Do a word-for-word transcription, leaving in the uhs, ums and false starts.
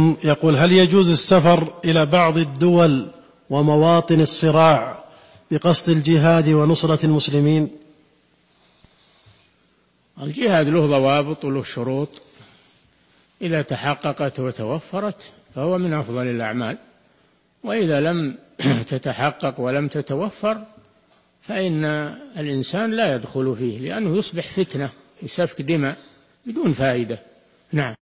عليكم، يقول: هل يجوز السفر إلى بعض الدول ومواطن الصراع بقصد الجهاد ونصرة المسلمين؟ الجهاد له ضوابط وله شروط، إذا تحققت وتوفرت فهو من أفضل الأعمال، وإذا لم تتحقق ولم تتوفر فإن الإنسان لا يدخل فيه، لأنه يصبح فتنة، يسفك دماء بدون فائدة.